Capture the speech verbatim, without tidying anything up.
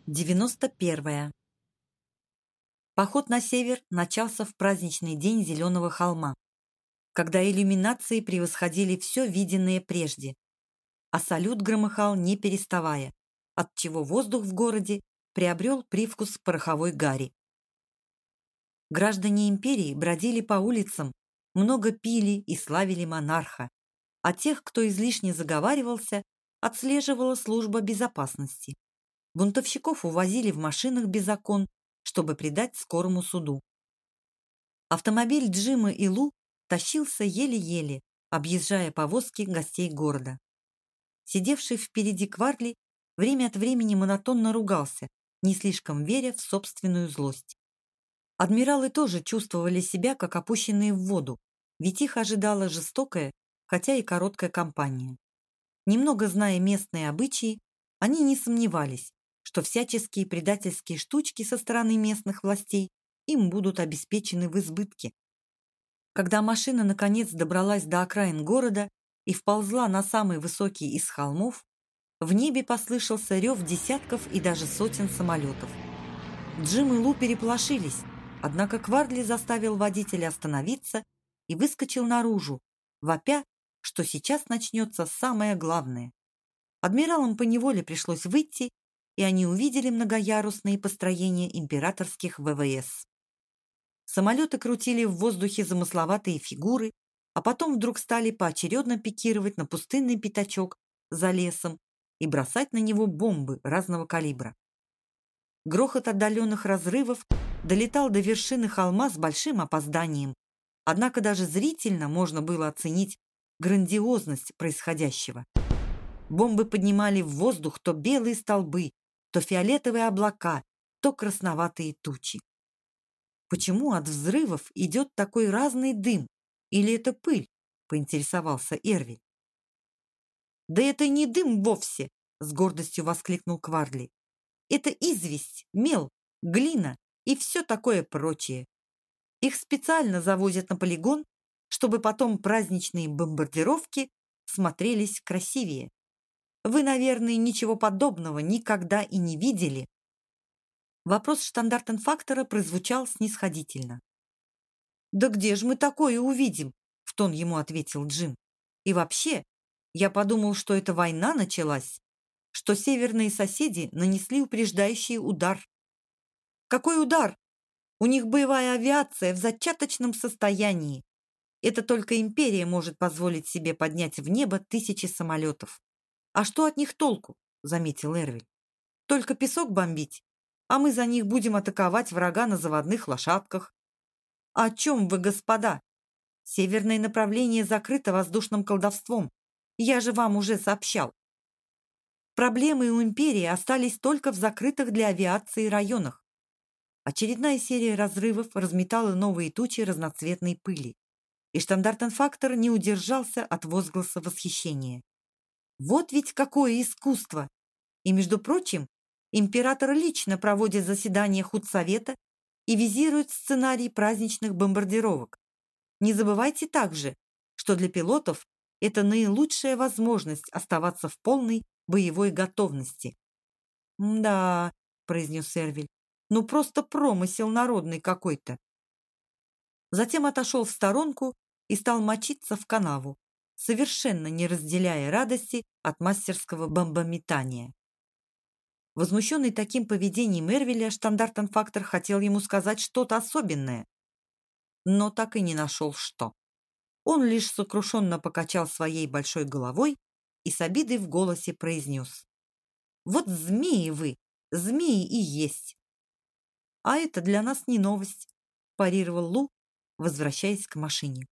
девяносто первое. Поход на север начался в праздничный день Зеленого холма, когда иллюминации превосходили все виденное прежде, а салют громыхал не переставая, отчего воздух в городе приобрел привкус пороховой гари. Граждане империи бродили по улицам, много пили и славили монарха, а тех, кто излишне заговаривался, отслеживала служба безопасности. Бунтовщиков увозили в машинах без окон, чтобы предать скорому суду. Автомобиль Джима и Лу тащился еле-еле, объезжая повозки гостей города. Сидевший впереди Кварли время от времени монотонно ругался, не слишком веря в собственную злость. Адмиралы тоже чувствовали себя, как опущенные в воду, ведь их ожидала жестокая, хотя и короткая кампания. Немного зная местные обычаи, они не сомневались, что всяческие предательские штучки со стороны местных властей им будут обеспечены в избытке. Когда машина наконец добралась до окраин города и вползла на самый высокий из холмов, в небе послышался рев десятков и даже сотен самолетов. Джим и Лу переполошились, однако Кварли заставил водителя остановиться и выскочил наружу, вопя, что сейчас начнется самое главное. Адмиралам поневоле пришлось выйти, и они увидели многоярусные построения императорских вэ вэ эс. Самолеты крутили в воздухе замысловатые фигуры, а потом вдруг стали поочередно пикировать на пустынный пятачок за лесом и бросать на него бомбы разного калибра. Грохот отдаленных разрывов долетал до вершины холма с большим опозданием, однако даже зрительно можно было оценить грандиозность происходящего. Бомбы поднимали в воздух то белые столбы, то фиолетовые облака, то красноватые тучи. «Почему от взрывов идет такой разный дым? Или это пыль?» — поинтересовался Эрвиль. «Да это не дым вовсе!» — с гордостью воскликнул Кварли. «Это известь, мел, глина и все такое прочее. Их специально завозят на полигон, чтобы потом праздничные бомбардировки смотрелись красивее. Вы, наверное, ничего подобного никогда и не видели». Вопрос штандартенфактора прозвучал снисходительно. «Да где же мы такое увидим?» — в тон ему ответил Джим. «И вообще, я подумал, что эта война началась, что северные соседи нанесли упреждающий удар». «Какой удар? У них боевая авиация в зачаточном состоянии. Это только империя может позволить себе поднять в небо тысячи самолетов. А что от них толку?» — заметил Эрвиль. «Только песок бомбить, а мы за них будем атаковать врага на заводных лошадках». «О чем вы, господа? Северное направление закрыто воздушным колдовством. Я же вам уже сообщал. Проблемы у империи остались только в закрытых для авиации районах». Очередная серия разрывов разметала новые тучи разноцветной пыли, и штандартенфактор не удержался от возгласа восхищения. «Вот ведь какое искусство! И, между прочим, император лично проводит заседания худсовета и визирует сценарий праздничных бомбардировок. Не забывайте также, что для пилотов это наилучшая возможность оставаться в полной боевой готовности». «Да», — произнес Эрвиль, — «ну просто промысел народный какой-то». Затем отошел в сторонку и стал мочиться в канаву, совершенно не разделяя радости от мастерского бомбометания. Возмущенный таким поведением Эрвиля, штандартенфактор хотел ему сказать что-то особенное, но так и не нашел что. Он лишь сокрушенно покачал своей большой головой и с обидой в голосе произнес: «Вот змеи вы, змеи и есть». «А это для нас не новость», – парировал Лу, возвращаясь к машине.